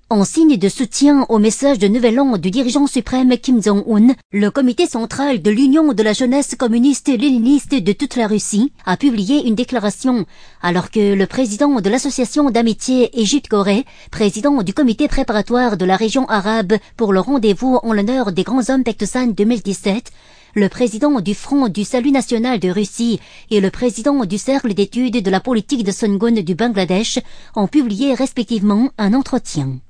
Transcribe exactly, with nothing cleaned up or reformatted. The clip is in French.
En signe de soutien au message de nouvel an du dirigeant suprême Kim Jong-un, le comité central de l'Union de la jeunesse communiste léniniste de toute la Russie a publié une déclaration, alors que le président de l'association d'amitié Égypte-Corée, président du comité préparatoire de la région arabe pour le rendez-vous en l'honneur des grands hommes Pektosan deux mille dix-sept, le président du Front du Salut National de Russie et le président du Cercle d'études de la politique de Sungun du Bangladesh ont publié respectivement un entretien.